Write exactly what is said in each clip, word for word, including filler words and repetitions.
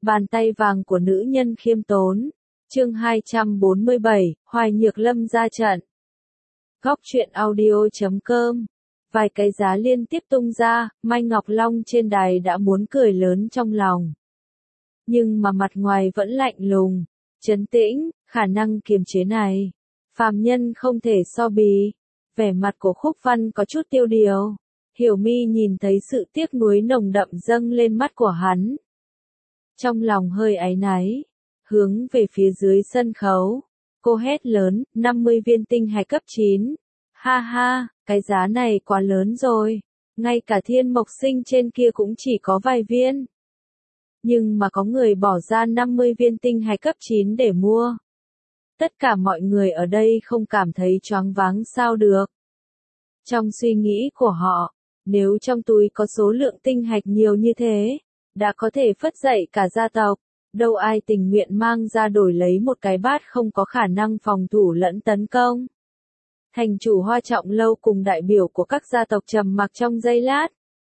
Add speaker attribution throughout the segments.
Speaker 1: Bàn tay vàng của nữ nhân khiêm tốn. Chương hai trăm bốn mươi bảy, Hoài Nhược Lâm ra trận. Góc truyện audio chấm com. Vài cái giá liên tiếp tung ra, Mai Ngọc Long trên đài đã muốn cười lớn trong lòng. Nhưng mà mặt ngoài vẫn lạnh lùng, trấn tĩnh, khả năng kiềm chế này. Phàm nhân không thể so bì. Vẻ mặt của Khúc Văn có chút tiêu điều. Hiểu Mi nhìn thấy sự tiếc nuối nồng đậm dâng lên mắt của hắn. Trong lòng hơi áy náy, hướng về phía dưới sân khấu, cô hét lớn, năm mươi viên tinh hạch cấp chín. Ha ha, cái giá này quá lớn rồi, ngay cả Thiên Mộc Sinh trên kia cũng chỉ có vài viên. Nhưng mà có người bỏ ra năm mươi viên tinh hạch cấp chín để mua. Tất cả mọi người ở đây không cảm thấy choáng váng sao được. Trong suy nghĩ của họ, nếu trong túi có số lượng tinh hạch nhiều như thế, đã có thể phất dậy cả gia tộc, đâu ai tình nguyện mang ra đổi lấy một cái bát không có khả năng phòng thủ lẫn tấn công. Thành chủ Hoa Trọng Lâu cùng đại biểu của các gia tộc trầm mặc trong giây lát.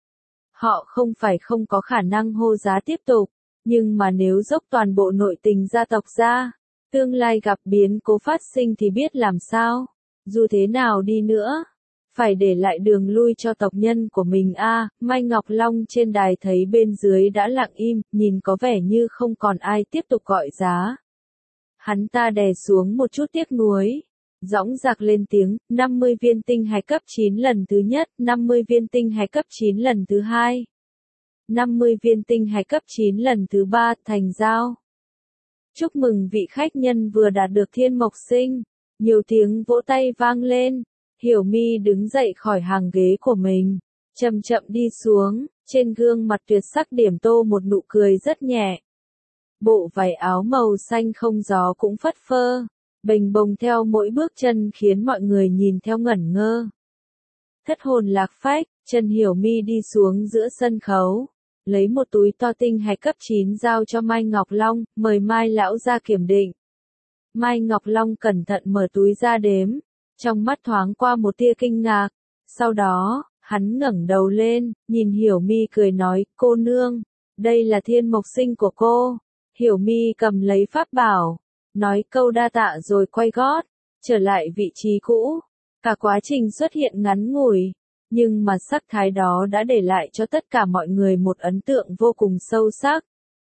Speaker 1: Họ không phải không có khả năng hô giá tiếp tục, nhưng mà nếu dốc toàn bộ nội tình gia tộc ra, tương lai gặp biến cố phát sinh thì biết làm sao, dù thế nào đi nữa. Phải để lại đường lui cho tộc nhân của mình a. À, Mai Ngọc Long trên đài thấy bên dưới đã lặng im, nhìn có vẻ như không còn ai tiếp tục gọi giá. Hắn ta đè xuống một chút tiếc nuối, dõng dạc lên tiếng, năm mươi viên tinh hạch cấp chín lần thứ nhất, năm mươi viên tinh hạch cấp chín lần thứ hai, năm mươi viên tinh hạch cấp chín lần thứ ba, thành giao. Chúc mừng vị khách nhân vừa đạt được Thiên Mộc Sinh. Nhiều tiếng vỗ tay vang lên. Hiểu Mi đứng dậy khỏi hàng ghế của mình, chậm chậm đi xuống, trên gương mặt tuyệt sắc điểm tô một nụ cười rất nhẹ. Bộ váy áo màu xanh không gió cũng phất phơ, bềnh bồng theo mỗi bước chân khiến mọi người nhìn theo ngẩn ngơ. Thất hồn lạc phách, chân Hiểu Mi đi xuống giữa sân khấu, lấy một túi to tinh hạch cấp chín giao cho Mai Ngọc Long, mời Mai lão ra kiểm định. Mai Ngọc Long cẩn thận mở túi ra đếm. Trong mắt thoáng qua một tia kinh ngạc, sau đó, hắn ngẩng đầu lên, nhìn Hiểu Mi cười nói, cô nương, đây là Thiên Mộc Sinh của cô. Hiểu Mi cầm lấy pháp bảo, nói câu đa tạ rồi quay gót, trở lại vị trí cũ. Cả quá trình xuất hiện ngắn ngủi, nhưng mà sắc thái đó đã để lại cho tất cả mọi người một ấn tượng vô cùng sâu sắc.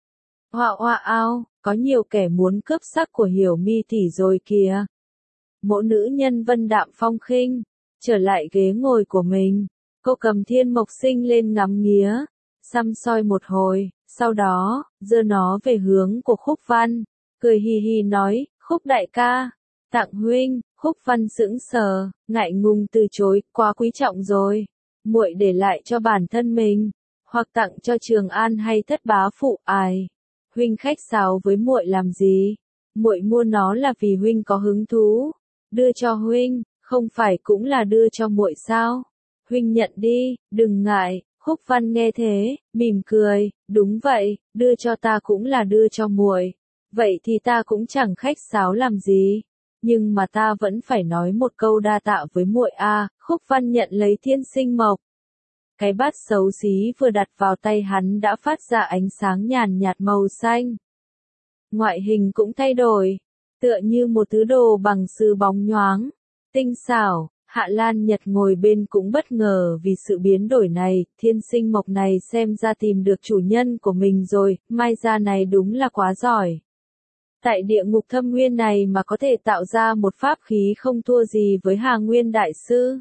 Speaker 1: Hoa hoa ao, có nhiều kẻ muốn cướp sắc của Hiểu Mi tỷ rồi kìa. Mỗi nữ nhân vân đạm phong khinh, trở lại ghế ngồi của mình, cô cầm Thiên Mộc Sinh lên ngắm nghía, săm soi một hồi, sau đó, giơ nó về hướng của Khúc Văn, cười hì hì nói, Khúc đại ca, tặng huynh. Khúc Văn sững sờ, ngại ngùng từ chối, quá quý trọng rồi, muội để lại cho bản thân mình, hoặc tặng cho Trường An hay Thất bá phụ. Ai, huynh khách sáo với muội làm gì? Muội mua nó là vì huynh có hứng thú. Đưa cho huynh, không phải cũng là đưa cho muội sao? Huynh nhận đi, đừng ngại. Khúc Văn nghe thế, mỉm cười, đúng vậy, đưa cho ta cũng là đưa cho muội. Vậy thì ta cũng chẳng khách sáo làm gì, nhưng mà ta vẫn phải nói một câu đa tạ với muội a. À. Khúc Văn nhận lấy Thiên Sinh Mộc. Cái bát xấu xí vừa đặt vào tay hắn đã phát ra ánh sáng nhàn nhạt màu xanh. Ngoại hình cũng thay đổi, tựa như một thứ đồ bằng sứ bóng nhoáng, tinh xảo. Hạ Lan Nhật ngồi bên cũng bất ngờ vì sự biến đổi này, Thiên Sinh Mộc này xem ra tìm được chủ nhân của mình rồi, Mai gia này đúng là quá giỏi. Tại địa ngục thâm nguyên này mà có thể tạo ra một pháp khí không thua gì với Hà Nguyên Đại Sư.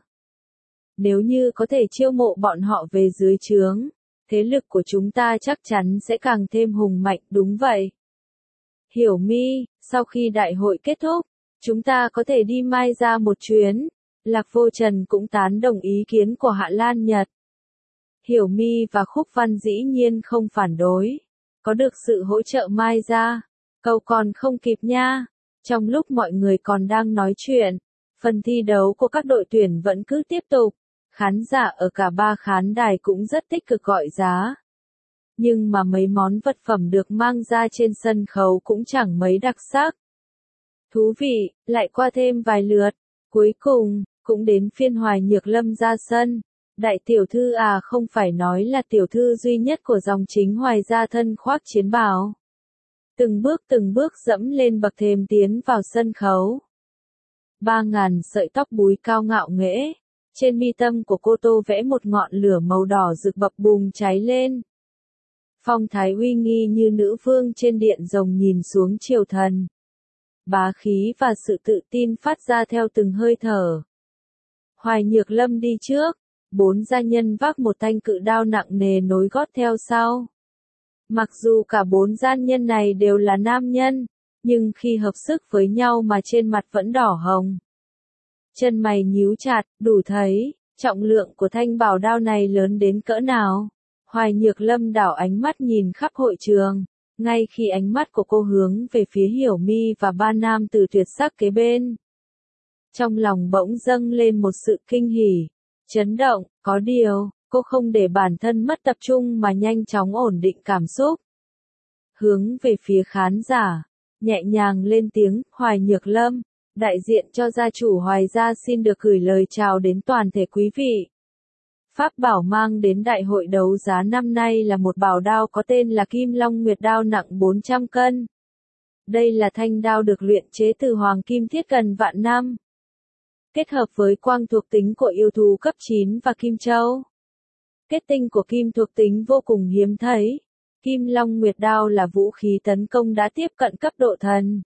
Speaker 1: Nếu như có thể chiêu mộ bọn họ về dưới trướng, thế lực của chúng ta chắc chắn sẽ càng thêm hùng mạnh, đúng vậy. Hiểu Mi, sau khi đại hội kết thúc, chúng ta có thể đi Mai ra một chuyến. Lạc Vô Trần cũng tán đồng ý kiến của Hạ Lan Nhật. Hiểu Mi và Khúc Văn dĩ nhiên không phản đối. Có được sự hỗ trợ Mai ra, cầu còn không kịp nha. Trong lúc mọi người còn đang nói chuyện, phần thi đấu của các đội tuyển vẫn cứ tiếp tục. Khán giả ở cả ba khán đài cũng rất tích cực gọi giá. Nhưng mà mấy món vật phẩm được mang ra trên sân khấu cũng chẳng mấy đặc sắc. Thú vị, lại qua thêm vài lượt. Cuối cùng, cũng đến phiên Hoài Nhược Lâm ra sân. Đại tiểu thư à, không phải nói là tiểu thư duy nhất của dòng chính Hoài gia thân khoác chiến bào. từng bước từng bước dẫm lên bậc thềm tiến vào sân khấu. Ba ngàn sợi tóc búi cao ngạo nghễ, trên mi tâm của cô tô vẽ một ngọn lửa màu đỏ rực bập bùng cháy lên. Phong thái uy nghi như nữ vương trên điện rồng nhìn xuống triều thần. Bá khí và sự tự tin phát ra theo từng hơi thở. Hoài Nhược Lâm đi trước, bốn gia nhân vác một thanh cự đao nặng nề nối gót theo sau. Mặc dù cả bốn gia nhân này đều là nam nhân, nhưng khi hợp sức với nhau mà trên mặt vẫn đỏ hồng. Chân mày nhíu chặt, đủ thấy, trọng lượng của thanh bảo đao này lớn đến cỡ nào. Hoài Nhược Lâm đảo ánh mắt nhìn khắp hội trường, ngay khi ánh mắt của cô hướng về phía Hiểu Mi và ba nam tử tuyệt sắc kế bên. Trong lòng bỗng dâng lên một sự kinh hỉ, chấn động, có điều, cô không để bản thân mất tập trung mà nhanh chóng ổn định cảm xúc. Hướng về phía khán giả, nhẹ nhàng lên tiếng, Hoài Nhược Lâm, đại diện cho gia chủ Hoài gia xin được gửi lời chào đến toàn thể quý vị. Pháp bảo mang đến đại hội đấu giá năm nay là một bảo đao có tên là Kim Long Nguyệt Đao nặng bốn trăm cân. Đây là thanh đao được luyện chế từ hoàng kim thiết gần vạn năm. Kết hợp với quang thuộc tính của yêu thú cấp chín và kim châu. Kết tinh của kim thuộc tính vô cùng hiếm thấy. Kim Long Nguyệt Đao là vũ khí tấn công đã tiếp cận cấp độ thần.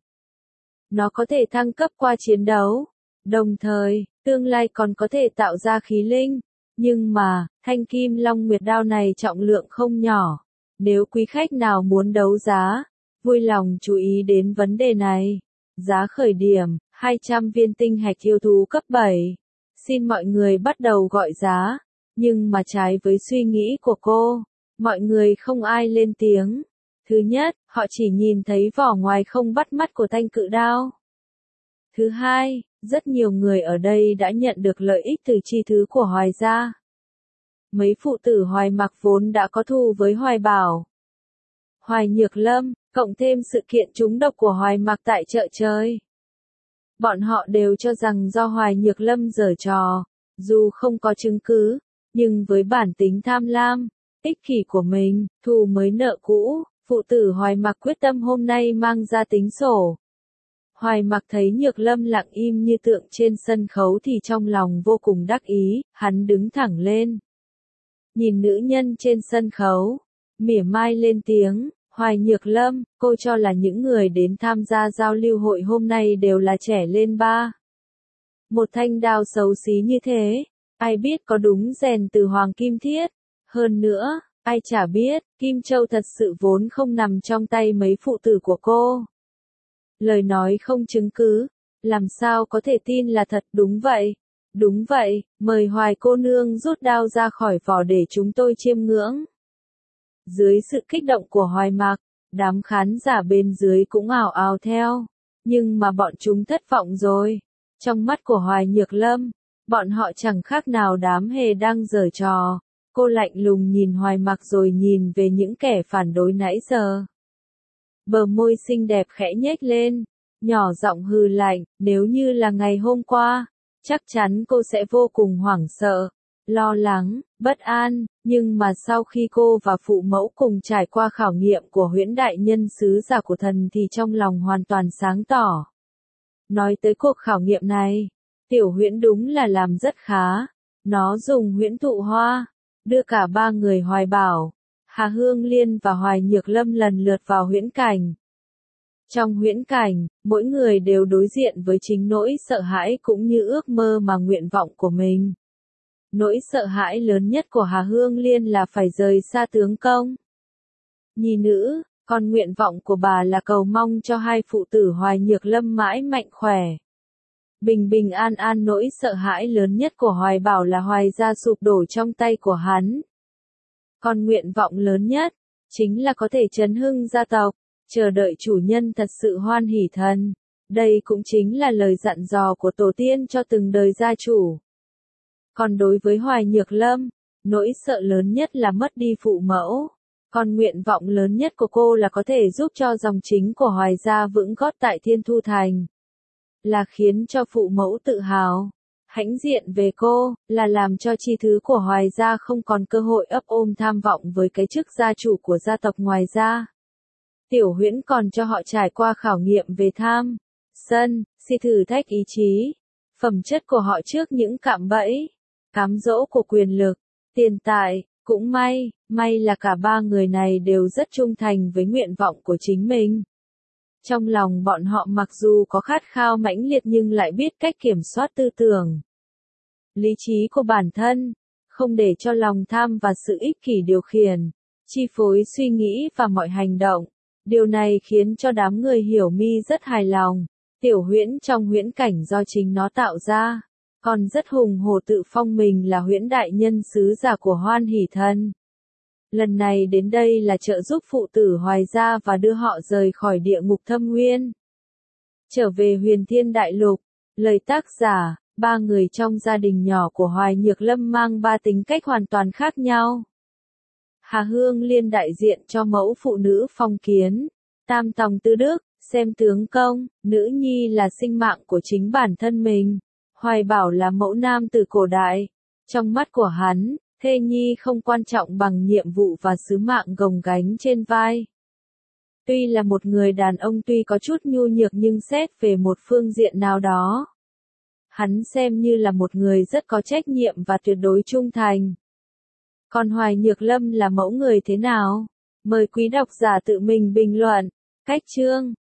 Speaker 1: Nó có thể thăng cấp qua chiến đấu. Đồng thời, tương lai còn có thể tạo ra khí linh. Nhưng mà, thanh Kim Long Nguyệt Đao này trọng lượng không nhỏ. Nếu quý khách nào muốn đấu giá, vui lòng chú ý đến vấn đề này. Giá khởi điểm, hai trăm viên tinh hạch yêu thú cấp bảy. Xin mọi người bắt đầu gọi giá. Nhưng mà trái với suy nghĩ của cô, mọi người không ai lên tiếng. Thứ nhất, họ chỉ nhìn thấy vỏ ngoài không bắt mắt của thanh cự đao. Thứ hai, rất nhiều người ở đây đã nhận được lợi ích từ chi thứ của Hoài gia. Mấy phụ tử Hoài Mặc vốn đã có thù với Hoài Bảo, Hoài Nhược Lâm, cộng thêm sự kiện trúng độc của Hoài Mặc tại chợ trời. Bọn họ đều cho rằng do Hoài Nhược Lâm giở trò, dù không có chứng cứ, nhưng với bản tính tham lam, ích kỷ của mình, thù mới nợ cũ, phụ tử Hoài Mặc quyết tâm hôm nay mang ra tính sổ. Hoài Mặc thấy Nhược Lâm lặng im như tượng trên sân khấu thì trong lòng vô cùng đắc ý, hắn đứng thẳng lên. Nhìn nữ nhân trên sân khấu, mỉa mai lên tiếng, Hoài Nhược Lâm, cô cho là những người đến tham gia giao lưu hội hôm nay đều là trẻ lên ba. Một thanh đao xấu xí như thế, ai biết có đúng rèn từ hoàng kim thiết, hơn nữa, ai chả biết, Kim Châu thật sự vốn không nằm trong tay mấy phụ tử của cô. Lời nói không chứng cứ, làm sao có thể tin là thật, đúng vậy. Đúng vậy, mời Hoài cô nương rút đao ra khỏi vỏ để chúng tôi chiêm ngưỡng. Dưới sự kích động của Hoài Mặc, đám khán giả bên dưới cũng ào ào theo. Nhưng mà bọn chúng thất vọng rồi. Trong mắt của Hoài Nhược Lâm, bọn họ chẳng khác nào đám hề đang giở trò. Cô lạnh lùng nhìn Hoài Mặc rồi nhìn về những kẻ phản đối nãy giờ. Bờ môi xinh đẹp khẽ nhếch lên, nhỏ giọng hừ lạnh, nếu như là ngày hôm qua, chắc chắn cô sẽ vô cùng hoảng sợ, lo lắng, bất an, nhưng mà sau khi cô và phụ mẫu cùng trải qua khảo nghiệm của huyễn đại nhân sứ giả của thần thì trong lòng hoàn toàn sáng tỏ. Nói tới cuộc khảo nghiệm này, tiểu huyễn đúng là làm rất khá, nó dùng huyễn thụ hoa, đưa cả ba người Hoài Bảo, Hà Hương Liên và Hoài Nhược Lâm lần lượt vào huyễn cảnh. Trong huyễn cảnh, mỗi người đều đối diện với chính nỗi sợ hãi cũng như ước mơ mà nguyện vọng của mình. Nỗi sợ hãi lớn nhất của Hà Hương Liên là phải rời xa tướng công, nhi nữ, còn nguyện vọng của bà là cầu mong cho hai phụ tử Hoài Nhược Lâm mãi mạnh khỏe. Bình bình an an. Nỗi sợ hãi lớn nhất của Hoài Bảo là Hoài gia sụp đổ trong tay của hắn. Còn nguyện vọng lớn nhất, chính là có thể chấn hưng gia tộc, chờ đợi chủ nhân thật sự hoan hỷ thần. Đây cũng chính là lời dặn dò của tổ tiên cho từng đời gia chủ. Còn đối với Hoài Nhược Lâm, nỗi sợ lớn nhất là mất đi phụ mẫu. Còn nguyện vọng lớn nhất của cô là có thể giúp cho dòng chính của Hoài gia vững gót tại Thiên Thu Thành. Là khiến cho phụ mẫu tự hào, hãnh diện về cô, là làm cho chi thứ của Hoài gia không còn cơ hội ấp ôm tham vọng với cái chức gia chủ của gia tộc ngoài ra. Tiểu Huyễn còn cho họ trải qua khảo nghiệm về tham, sân, si thử thách ý chí, phẩm chất của họ trước những cạm bẫy, cám dỗ của quyền lực, tiền tài. Cũng may, may là cả ba người này đều rất trung thành với nguyện vọng của chính mình. Trong lòng bọn họ mặc dù có khát khao mãnh liệt nhưng lại biết cách kiểm soát tư tưởng, lý trí của bản thân, không để cho lòng tham và sự ích kỷ điều khiển, chi phối suy nghĩ và mọi hành động. Điều này khiến cho đám người Hiểu Mi rất hài lòng. Tiểu Huyễn trong huyễn cảnh do chính nó tạo ra, còn rất hùng hổ tự phong mình là huyễn đại nhân sứ giả của Hoan Hỷ Thần. Lần này đến đây là trợ giúp phụ tử Hoài gia và đưa họ rời khỏi địa ngục thâm nguyên, trở về Huyền Thiên Đại Lục. Lời tác giả, ba người trong gia đình nhỏ của Hoài Nhược Lâm mang ba tính cách hoàn toàn khác nhau. Hà Hương Liên đại diện cho mẫu phụ nữ phong kiến, tam tòng tư đức, xem tướng công, nữ nhi là sinh mạng của chính bản thân mình. Hoài Bảo là mẫu nam từ cổ đại. Trong mắt của hắn, thê nhi không quan trọng bằng nhiệm vụ và sứ mạng gồng gánh trên vai. Tuy là một người đàn ông tuy có chút nhu nhược nhưng xét về một phương diện nào đó, hắn xem như là một người rất có trách nhiệm và tuyệt đối trung thành. Còn Hoài Nhược Lâm là mẫu người thế nào? Mời quý độc giả tự mình bình luận. Cách chương